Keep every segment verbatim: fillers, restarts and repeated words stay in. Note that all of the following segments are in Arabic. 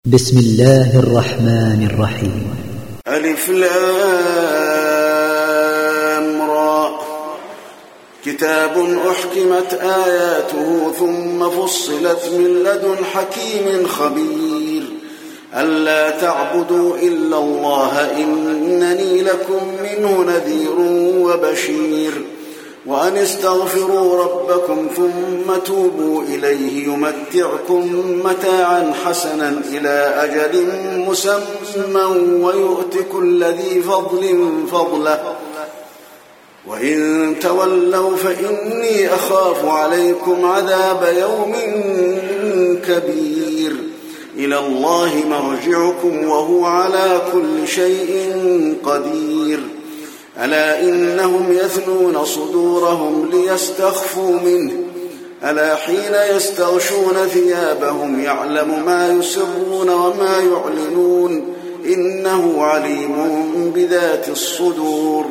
بسم الله الرحمن الرحيم. ألف لام را. كتاب أحكمت آياته ثم فصلت من لدن حكيم خبير ألا تعبدوا إلا الله إنني لكم منه نذير وبشير وأن استغفروا ربكم ثم توبوا إليه يمتعكم متاعا حسنا إلى أجل مسمى ويؤت كل ذي فضل فضله وإن تولوا فإني أخاف عليكم عذاب يوم كبير إلى الله مرجعكم وهو على كل شيء قدير ألا إنهم يثنون صدورهم ليستخفوا منه ألا حين يستغشون ثيابهم يعلم ما يسرون وما يعلنون إنه عليم بذات الصدور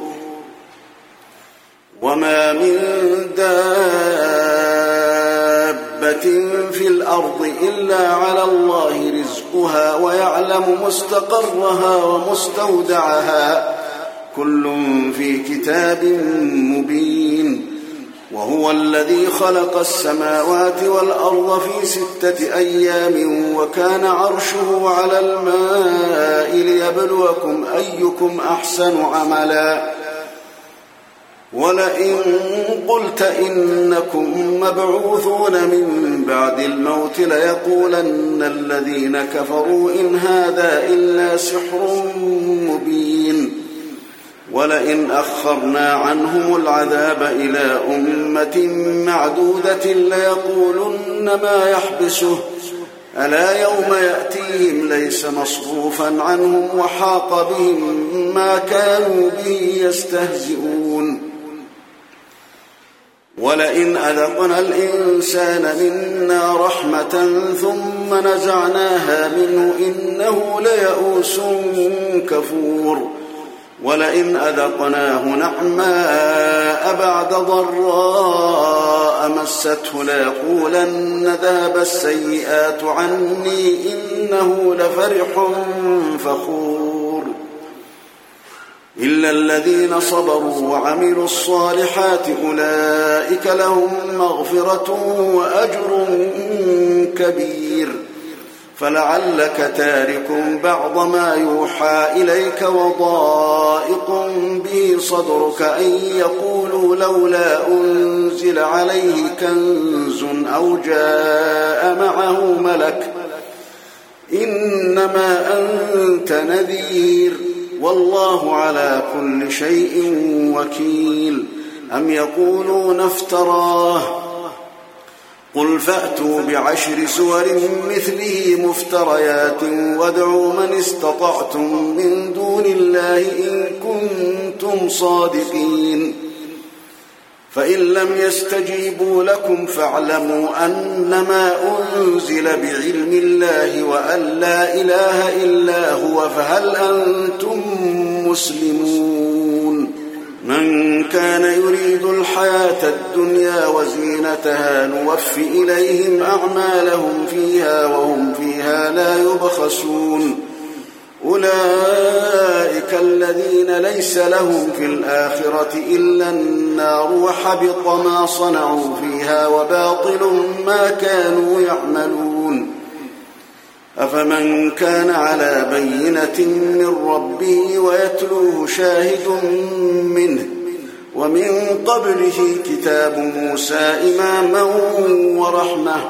وما من دابة في الأرض إلا على الله رزقها ويعلم مستقرها ومستودعها كل في كتاب مبين وهو الذي خلق السماوات والأرض في ستة أيام وكان عرشه على الماء ليبلوكم أيكم أحسن عملا ولئن قلت إنكم مبعوثون من بعد الموت ليقولن الذين كفروا إن هذا إلا سحر مبين ولئن أخرنا عنهم العذاب إلى أمة معدودة ليقولن ما يحبسه ألا يوم يأتيهم ليس مصروفا عنهم وحاق بهم ما كانوا به يستهزئون ولئن أذقنا الإنسان منا رحمة ثم نزعناها منه إنه ليئوس كفور ولئن أذقناه نعماء بعد ضراء مسته ليقولن ذهب السيئات عني إنه لفرح فخور إلا الذين صبروا وعملوا الصالحات أولئك لهم مغفرة وأجر كبير فلعلك تارك بعض ما يوحى إليك وضائق به صدرك أن يقولوا لولا أنزل عليه كنز أو جاء معه ملك إنما أنت نذير والله على كل شيء وكيل أم يقولون افتراه قل فأتوا بعشر سور مثله مفتريات وادعوا من استطعتم من دون الله إن كنتم صادقين فإن لم يستجيبوا لكم فاعلموا أنما أنزل بعلم الله وأن لا إله إلا هو فهل أنتم مسلمون من كان يريد الحياة الدنيا وزينتها نوف إليهم أعمالهم فيها وهم فيها لا يبخسون أولئك الذين ليس لهم في الآخرة إلا النار وحبط ما صنعوا فيها وباطل ما كانوا يعملون أفمن كان على بينة من ربه ويتلوه شاهد منه ومن قبله كتاب موسى إماما ورحمة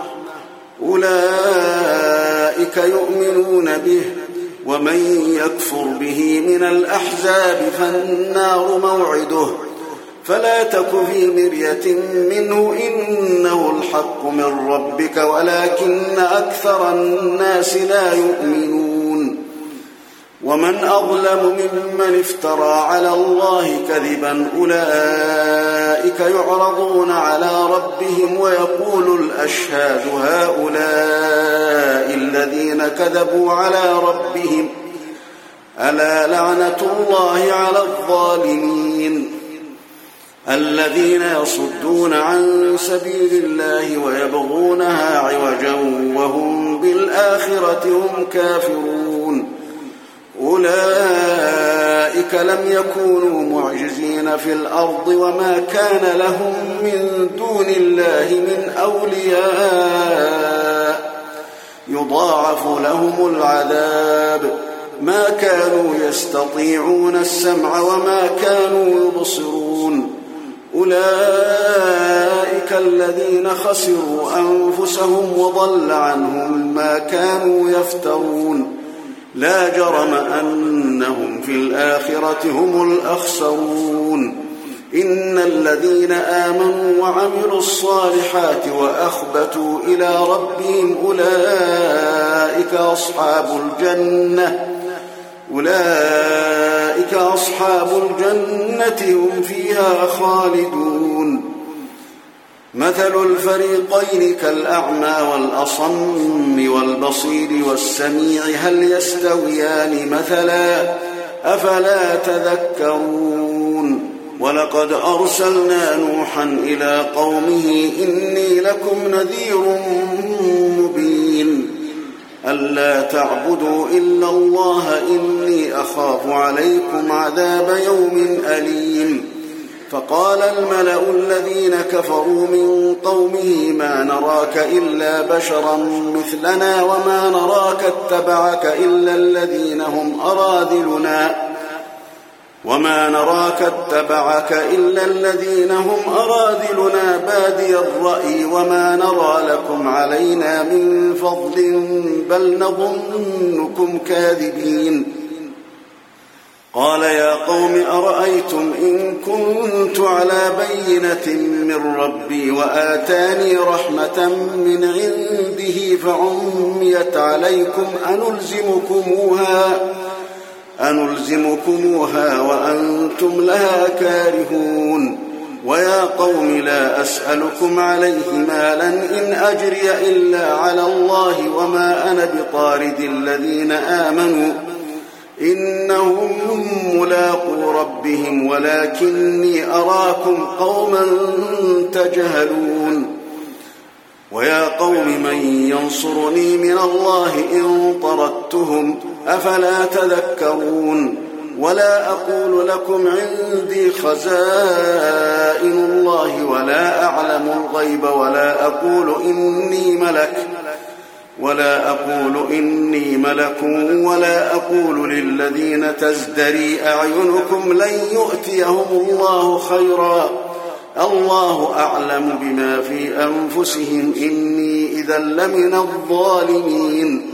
أولئك يؤمنون به ومن يكفر به من الأحزاب فالنار موعده فلا تك في مرية منه إنه الحق من ربك ولكن أكثر الناس لا يؤمنون ومن أظلم ممن افترى على الله كذبا أولئك يعرضون على ربهم ويقول الأشهاد هؤلاء الذين كذبوا على ربهم ألا لعنة الله على الظالمين الذين يصدون عن سبيل الله ويبغونها عوجا وهم بالآخرة هم كافرون أولئك لم يكونوا معجزين في الأرض وما كان لهم من دون الله من أولياء يضاعف لهم العذاب ما كانوا يستطيعون السمع وما كانوا يبصرون أولئك الذين خسروا أنفسهم وضل عنهم ما كانوا يفترون لا جرم أنهم في الآخرة هم الأخسرون إن الذين آمنوا وعملوا الصالحات وأخبتوا إلى ربهم أولئك أصحاب الجنة أولئك أصحاب الجنة هم فيها خالدون مثل الفريقين كالأعمى والأصم والبصير والسميع هل يستويان مثلا أفلا تذكرون ولقد أرسلنا نوحا إلى قومه إني لكم نذير مبين ألا تعبدوا إلا الله إني أخاف عليكم عذاب يوم أليم فقال الملأ الذين كفروا من قومه ما نراك إلا بشرا مثلنا وما نراك اتبعك إلا الذين هم أراذلنا وما نراك اتبعك إلا الذين هم أراذلنا بادي الرأي وما نرى لكم علينا من فضل بل نظنكم كاذبين قال يا قوم أرأيتم إن كنت على بينة من ربي وآتاني رحمة من عنده فعميت عليكم أنلزمكموها أنلزمكموها وأنتم لها كارهون ويا قوم لا أسألكم عليه مالا إن أجري إلا على الله وما أنا بطارد الذين آمنوا إنهم ملاقو ربهم ولكني أراكم قوما تجهلون ويا قوم من ينصرني من الله إن طردتهم أفلا تذكرون ولا أقول لكم عندي خزائن الله ولا أعلم الغيب ولا أقول إني ملك ولا أقول إني ملك ولا أقول للذين تزدري أعينكم لن يؤتيهم الله خيرا الله أعلم بما في أنفسهم إني إذا لمن الظالمين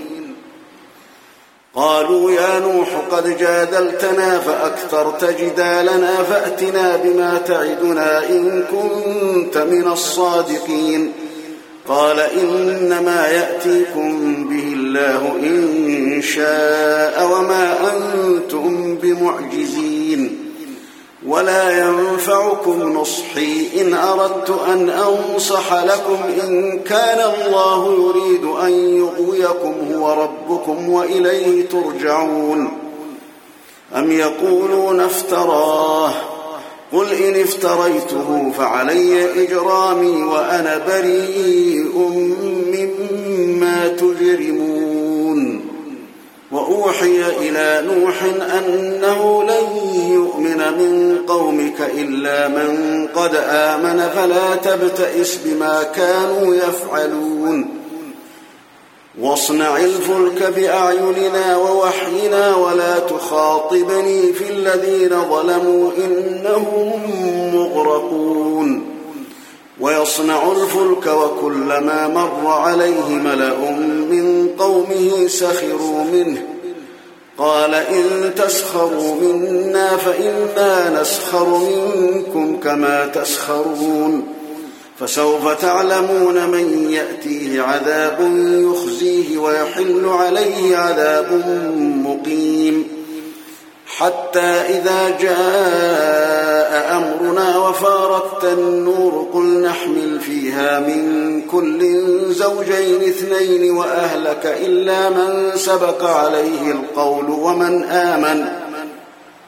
قالوا يا نوح قد جادلتنا فأكثرت جدالنا فأتنا بما تعدنا إن كنت من الصادقين قال إنما يأتيكم به الله إن شاء وما أنتم بمعجزين ولا ينفعكم نصحي إن أردت أن أنصح لكم إن كان الله يريد أن يغويكم هو ربكم وإليه ترجعون أم يقولون افتراه قل إن افتريته فعلي إجرامي وأنا بريء مما تجرمون وأوحي إلى نوح أنه لن يؤمن من قومك إلا من قد آمن فلا تبتئس بما كانوا يفعلون واصنع الفلك بأعيننا ووحينا ولا تخاطبني في الذين ظلموا إنهم مغرقون ويصنع الفلك وكلما مر عليه ملأ من قومه سخروا منه قال إن تسخروا منا فإنا نسخر منكم كما تسخرون فسوف تعلمون من يأتيه عذاب يخزيه ويحل عليه عذاب مقيم حتى إذا جاء أمرنا وفارت النور قل نحمل فيها من كل زوجين اثنين وأهلك إلا من سبق عليه القول ومن آمن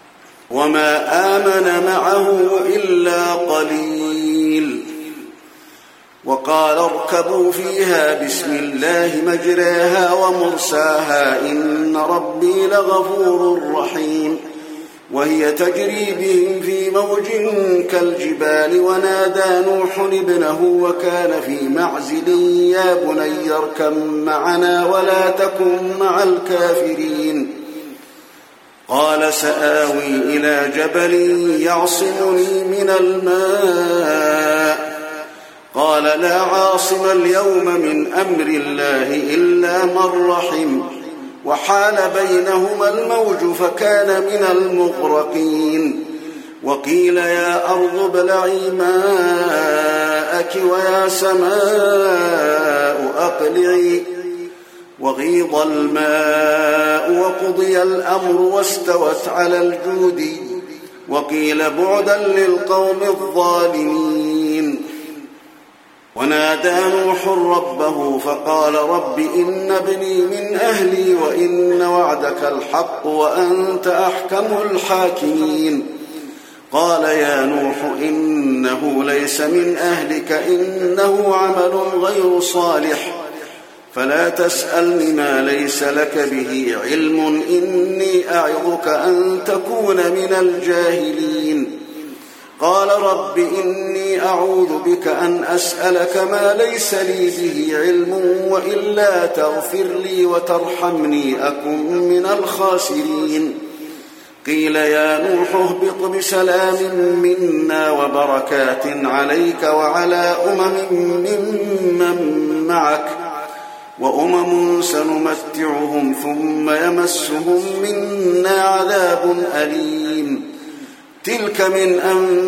وما آمن معه إلا قليل. وقال اركبوا فيها بسم الله مجراها ومرساها إن ربي لغفور رحيم. وهي تجري بهم في موج كالجبال ونادى نوح ابنه وكان في معزل يا بني اركب معنا ولا تكن مع الكافرين. قال سآوي إلى جبل يعصمني من الماء. قال لا عاصم اليوم من أمر الله إلا من رحم. وحال بينهما الموج فكان من المغرقين. وقيل يا أرض ابلعي ماءك ويا سماء أقلعي. وغيض الماء وقضي الأمر واستوت على الجود. وقيل بعدا للقوم الظالمين. ونادى نوح ربه فقال رب إن ابني من أهلي وإن وعدك الحق وأنت أحكم الحاكمين. قال يا نوح إنه ليس من أهلك إنه عمل غير صالح فلا تسألني ما ليس لك به علم إني أعظك أن تكون من الجاهلين. قال رب إني أعوذ بك أن أسألك ما ليس لي به علم وإلا تغفر لي وترحمني أكن من الخاسرين. قيل يا نوح اهبط بسلام منا وبركات عليك وعلى أمم ممن معك وأمم سنمتعهم ثم يمسهم منا عذاب أليم. تلك من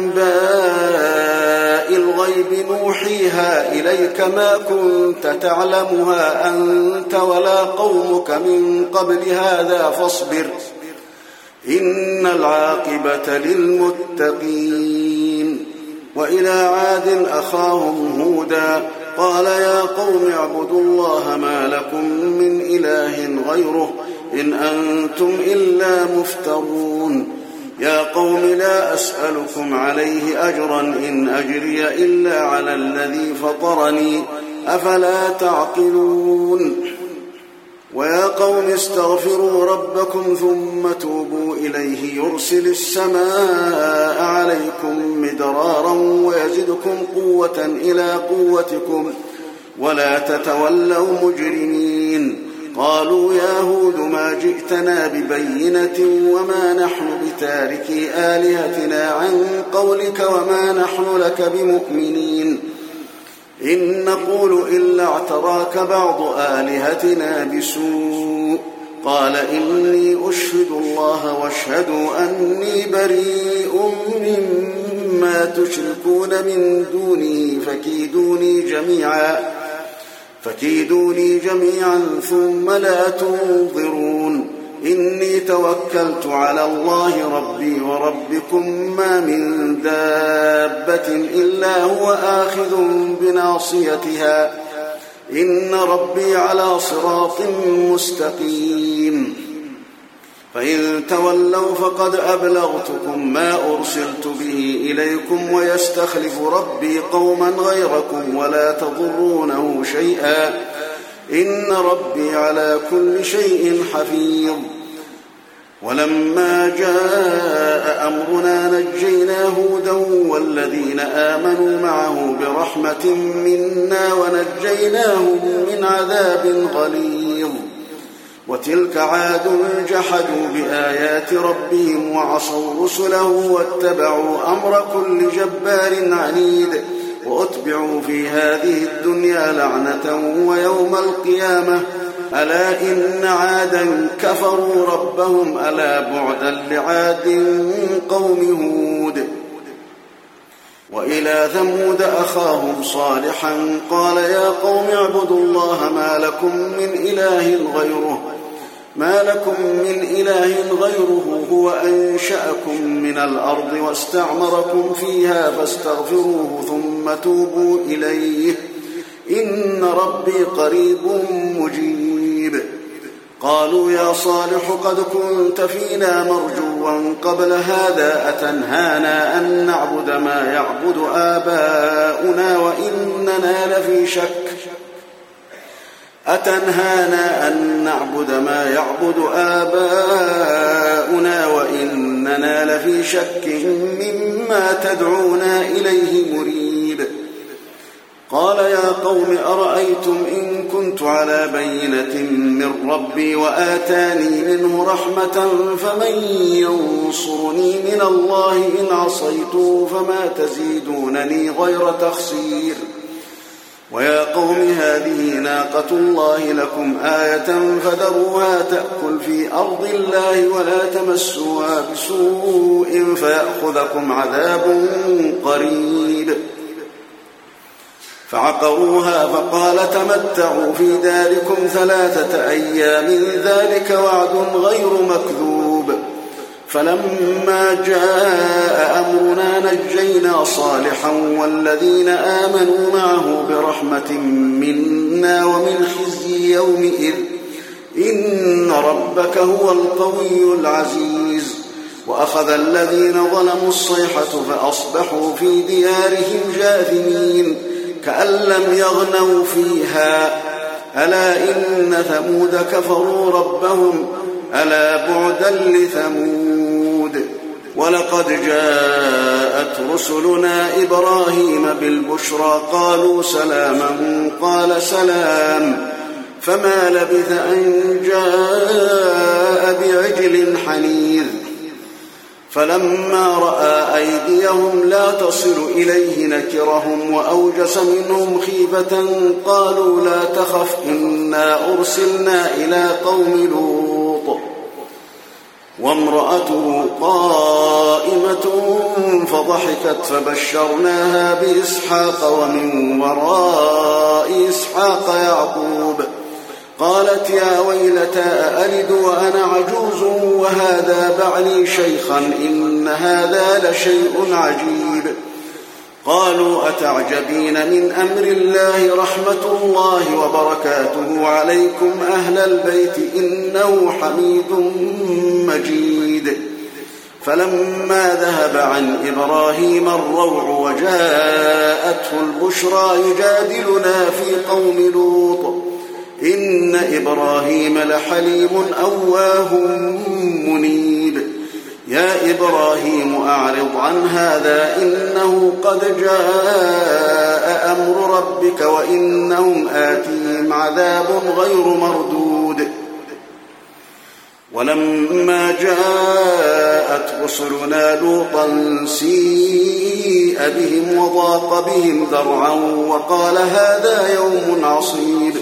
أنباء الغيب نوحيها إليك ما كنت تعلمها أنت ولا قومك من قبل هذا فاصبر إن العاقبة للمتقين. وإلى عاد أخاهم هودا قال يا قوم اعبدوا الله ما لكم من إله غيره إن أنتم إلا مفترون. يا قوم لا أسألكم عليه أجرا إن أجري إلا على الذي فطرني أفلا تعقلون. ويا قوم استغفروا ربكم ثم توبوا إليه يرسل السماء عليكم مدرارا ويزدكم قوة إلى قوتكم ولا تتولوا مجرمين. قالوا يا هود ما جئتنا ببينة وما نحن بتاركي آلهتنا عن قولك وما نحن لك بمؤمنين إن نقول إلا اعتراك بعض آلهتنا بسوء. قال إني أشهد الله واشهدوا أني بريء مما تشركون من دونه فكيدوني جميعا فكيدوني جميعا ثم لا تنظرون. إني توكلت على الله ربي وربكم ما من دابة إلا هو آخذ بناصيتها إن ربي على صراط مستقيم. فإن تولوا فقد أبلغتكم ما أرسلت به إليكم ويستخلف ربي قوما غيركم ولا تضرونه شيئا إن ربي على كل شيء حفيظ. ولما جاء أمرنا نجينا هودا والذين آمنوا معه برحمة منا ونجيناهم من عذاب غليظ. وتلك عاد جحدوا بآيات ربهم وعصوا رسله واتبعوا أمر كل جبار عنيد وأتبعوا في هذه الدنيا لعنة ويوم القيامة ألا إن عادا كفروا ربهم ألا بعدا لعاد قوم هود. وإلى ثمود أخاهم صالحا قال يا قوم اعبدوا الله ما لكم من إله غيره ما لكم من إله غيره هو أنشأكم من الأرض واستعمركم فيها فاستغفروه ثم توبوا إليه إن ربي قريب مجيب. قالوا يا صالح قد كنت فينا مرجوا عتوا قبل هذا أتنهانا أن نعبد ما يعبد آباؤنا وإننا لفي شك أتنهانا أن نعبد ما يعبد آباؤنا وإننا لفي شك مما تدعونا إليه مريب. قال يا قوم أرأيتم إن كنت على بينة من ربي وآتاني منه رحمة فمن ينصرني من الله إن عصيت فما تزيدونني غير تخسير. ويا قوم هذه ناقة الله لكم آية فذروها تأكل في أرض الله ولا تمسوها بسوء فيأخذكم عذاب قريب. فعقروها فقال تمتعوا في داركم ثلاثة أيام ذلك وعد غير مكذوب. فلما جاء أمرنا نجينا صالحا والذين آمنوا معه برحمة منا ومن خزي يومئذ إن ربك هو القوي العزيز. وأخذ الذين ظلموا الصيحة فأصبحوا في ديارهم جاثمين كأن لم يغنوا فيها ألا إن ثمود كفروا ربهم ألا بعدا لثمود. ولقد جاءت رسلنا إبراهيم بالبشرى قالوا سلاما قال سلام فما لبث أن جاء بعجل حنيذ. فلما رأى أيديهم لا تصل إليه نكرهم وأوجس منهم خيفة قالوا لا تخف إنا أرسلنا إلى قوم لوط. وامرأته قائمة فضحكت فبشرناها بإسحاق ومن وراء إسحاق يعقوب. قالت يا ويلتى أألد وأنا عجوز وهذا بعلي شيخا إن هذا لشيء عجيب. قالوا أتعجبين من أمر الله رحمة الله وبركاته عليكم أهل البيت إنه حميد مجيد. فلما ذهب عن إبراهيم الروع وجاءته البشرى يجادلنا في قوم لوط إن إبراهيم لحليم أواه منيب. يا إبراهيم أعرض عن هذا إنه قد جاء أمر ربك وإنهم آتيهم عذاب غير مردود. ولما جاءت رسلنا لوطا سيء بهم وضاق بهم ذرعا وقال هذا يوم عصيب.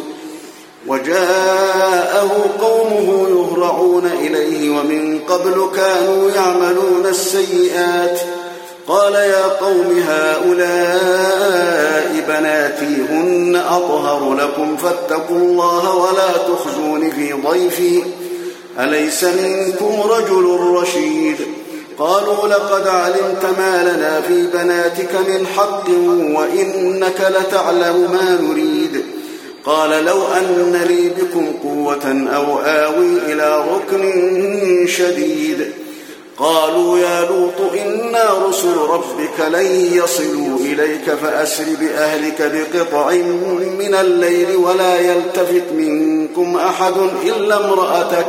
وجاءه قومه يهرعون إليه ومن قبل كانوا يعملون السيئات. قال يا قوم هؤلاء بناتي هن أطهر لكم فاتقوا الله ولا تخزون في ضيفي أليس منكم رجل رشيد. قالوا لقد علمت ما لنا في بناتك من حق وإنك لتعلم ما نريد. قال لو أن لي بكم قوة أو آوي إلى ركن شديد. قالوا يا لوط إنا رسل ربك لن يصلوا إليك فأسر بأهلك بقطع من الليل ولا يلتفت منكم أحد إلا امرأتك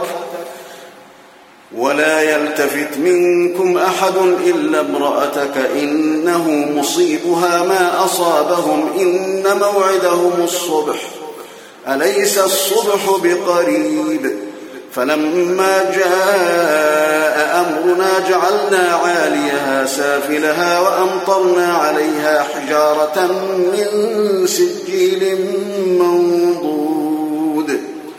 ولا يلتفت منكم أحد إلا امرأتك إنه مصيبها ما أصابهم إن موعدهم الصبح أليس الصبح بقريب. فلما جاء أمرنا جعلنا عاليها سافلها وأمطرنا عليها حجارة من سجيل منضود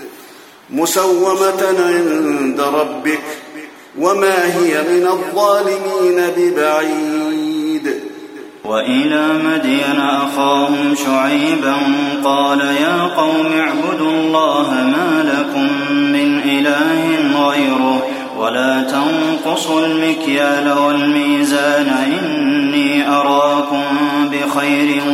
مسومة عند ربك وما هي من الظالمين ببعيد. وإلى مدين أخاهم شعيبا قال يا قوم اعبدوا الله ما لكم من إله غيره ولا تنقصوا المكيال والميزان إني أراكم بخير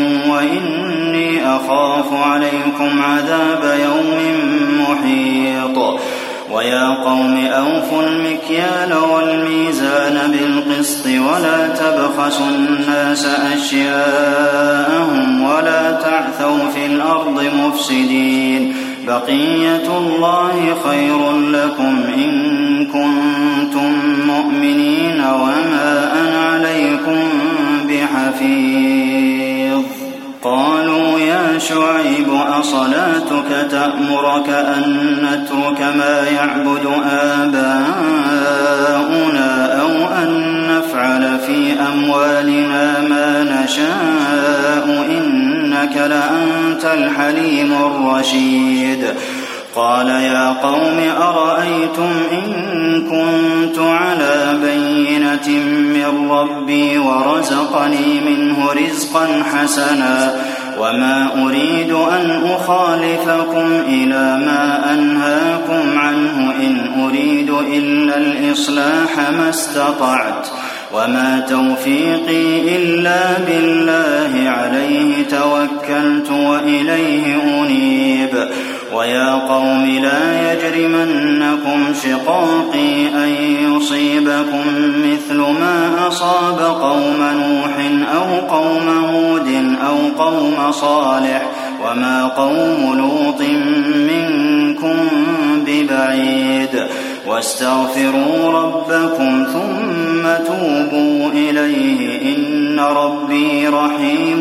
وإني أخاف عليكم عذاب يوم محيط. ويا قوم أوفوا المكيال والميزان بالقسط ولا تبخسوا الناس أشياءهم ولا تعثوا في الأرض مفسدين بقية الله خير لكم إن كنتم مؤمنين وما أنا عليكم بحفيظ. قالوا يا شعيب أصلاتك تأمرك أن نترك ما يعبد آباؤنا أو أن نفعل في أموالنا ما نشاء إنك لأنت الحليم الرشيد. قال يا قوم أرأيتم إن كنت على بينة من ربي ورزقني منه رزقا حسنا وما أريد أن أخالفكم إلى ما أنهاكم عنه إن أريد إلا الإصلاح ما استطعت وما توفيقي إلا بالله عليه توكلت وإليه أنيب. ويا قوم لا يجرمنكم شقاقي أن يصيبكم مثل ما أصاب قوم نوح أو قوم هود أو قوم صالح وما قوم لوط منكم ببعيد واستغفروا ربكم ثم توبوا إليه إن ربي رحيم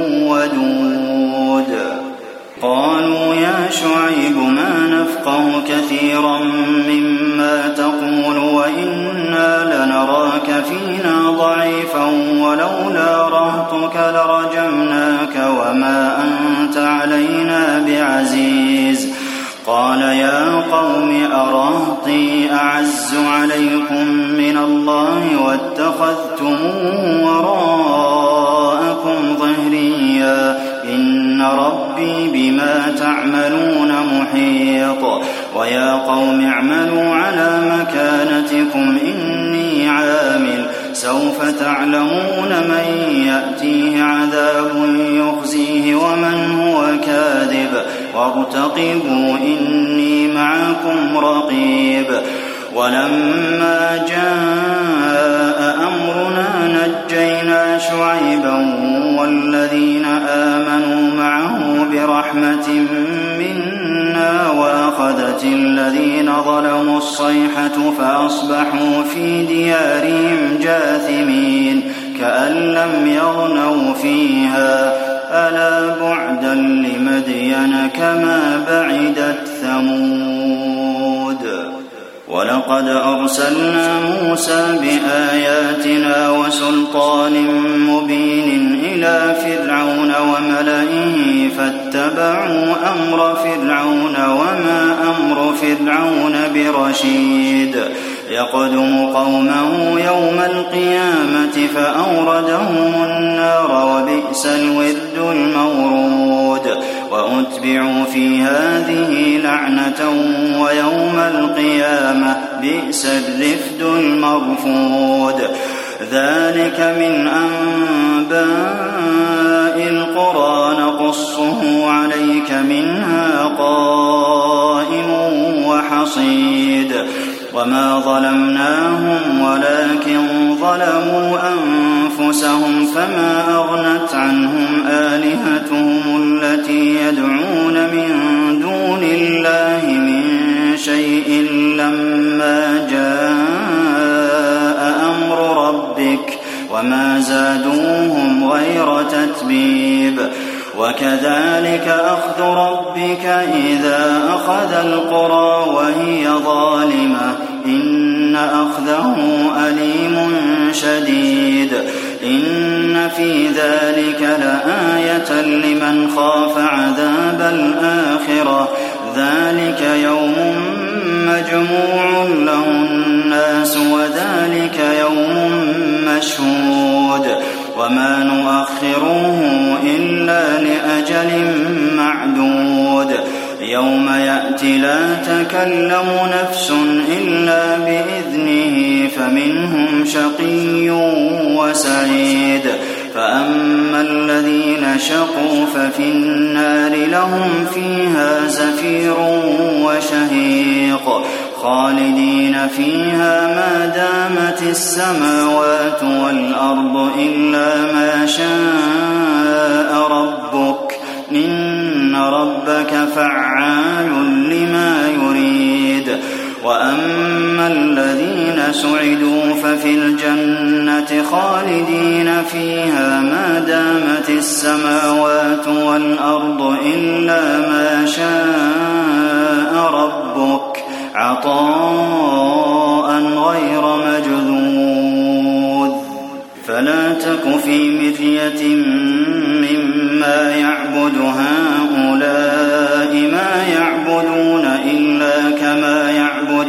ودود. قالوا يا شعيب ما نفقه كثيرا مما تقول وإنا لنراك فينا ضعيفا ولولا رهطك لرجمناك وما أنت علينا بعزيز. قال يا قوم أرهطي أعز عليكم من الله واتخذتموه وراءكم ظهريا إن ربي بما تعملون محيط. ويا قوم اعملوا على مكانتكم إني عامل سوف تعلمون من يأتيه عذاب يخزيه ومن هو كاذب وارتقبوا إني معكم رقيب. ولما جاء أمرنا نجينا شعيبا والذين آمنوا معه برحمة منا وأخذت الذين ظلموا الصيحة فأصبحوا في ديارهم جاثمين كأن لم يغنوا فيها ألا بعدا لمدين كما بعدت ثمود. ولقد أرسلنا موسى بآياتنا وسلطان مبين إلى فرعون وملئه فاتبعوا أمر فرعون وما أمر فرعون برشيد. يقدم قومه يوم القيامة فأوردهم النار وبئس الورد المورود. وأتبعوا في هذه لعنة ويوم القيامة بئس الرفد المرفود. ذلك من أنباء القرى نقصه عليك منها قائم وحصيد. وما ظلمناهم ولكن ظلموا أنفسهم فما أغنت عنهم آلهتهم التي يدعون من دون الله من شيء لما جاء أمر ربك وما زادوهم غير تتبيب. وكذلك أخذ ربك إذا أخذ القرى وهي ظالمة إن أخذه أليم شديد. إن في ذلك لآية لمن خاف عذاب الآخرة ذلك يوم مجموع له الناس وذلك يوم مشهود. وما نؤخره إلا لأجل معدود. يوم يأتي لا تكلم نفس إلا بإذنه فمنهم شقي وسعيد. فأما الذين شقوا ففي النار لهم فيها زفير وشهيق خالدين فيها ما دامت السماوات والأرض إلا ما شاء ربك إن ربك فعال لما يريد وأما الذين سعدوا ففي الجنة خالدين فيها ما دامت السماوات والأرض إلا ما شاء ربك عطاء غير مجذوذ فلا تك في مرية مما يعبد هؤلاء ما يعبدون إلا كما يعبد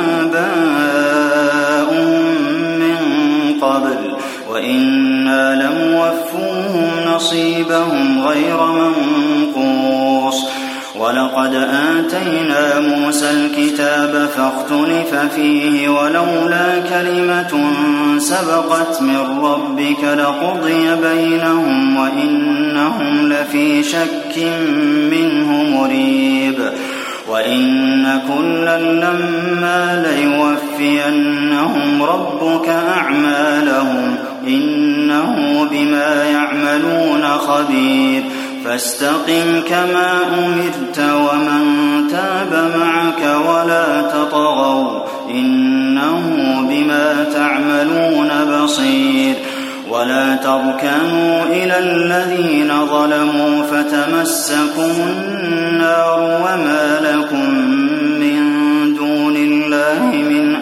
آباؤهم من قبل وإنا لموفوهم نصيبهم غير منقوص ولقد آتينا موسى الكتاب فاختلف فيه ولولا كلمة سبقت من ربك لقضي بينهم وإنهم لفي شك منه مريب وإن كلا لما ليوفينهم ربك أعمالهم إنه بما يعملون خبير فاستقم كما أمرت ومن تاب معك ولا تطغوا إنه بما تعملون بصير ولا تركنوا إلى الذين ظلموا فتمسكم النار وما لكم من دون الله من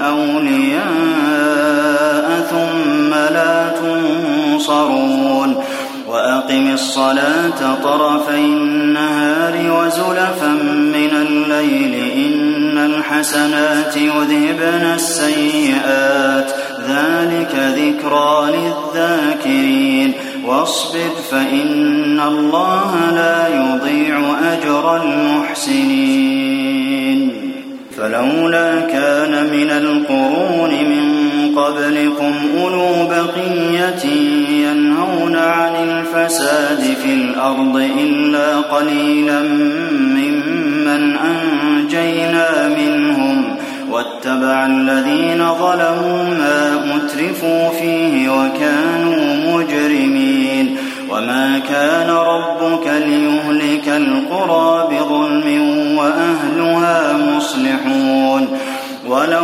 أولياء ثم لا تنصرون وأقم الصلاة طرفي النهار وزلفا من الليل إن الحسنات يذهبن السيئات ذلك ذكرى للذاكرين واصبر فإن الله لا يضيع أجر المحسنين فلولا كان من القرون من قبلكم أولو بقية ينهون عن الفساد في الأرض إلا قليلا ممن أنجينا منهم واتبع الذين ظلموا ما أترفوا فيه وكانوا مجرمين وما كان ربك ليهلك القرى بظلم وأهلها مصلحون ولو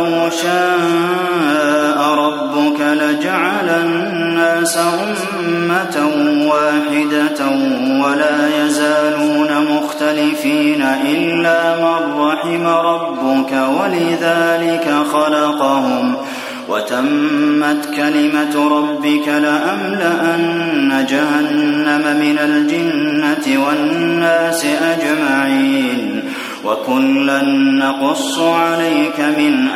شاء ربك لجعل الناس أمة واحدة ولا يزالون مختلفين إلا من رحم ربك ولذلك خلقهم وتمت كلمة ربك لأملأن جهنم من الجنة والناس أجمعين وكلا نقص عليك من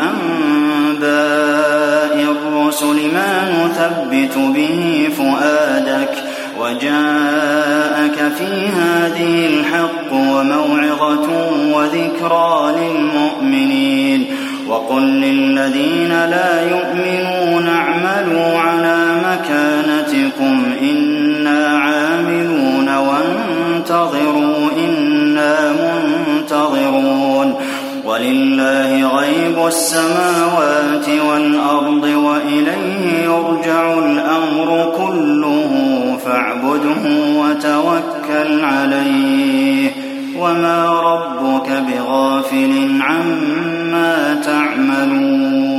أنباء الرسل ما نثبت به فؤادك وجاءك في هذه الحق وموعظة وذكرى للمؤمنين وقل للذين لا يؤمنون اعملوا على مكانتكم إنا عاملون وانتظروا إنا منتظرون ولله غيب السماوات والأرض وإليه يرجع الأمر كله فاعبده وتوكل عليه وما ربك بغافل عما تعملون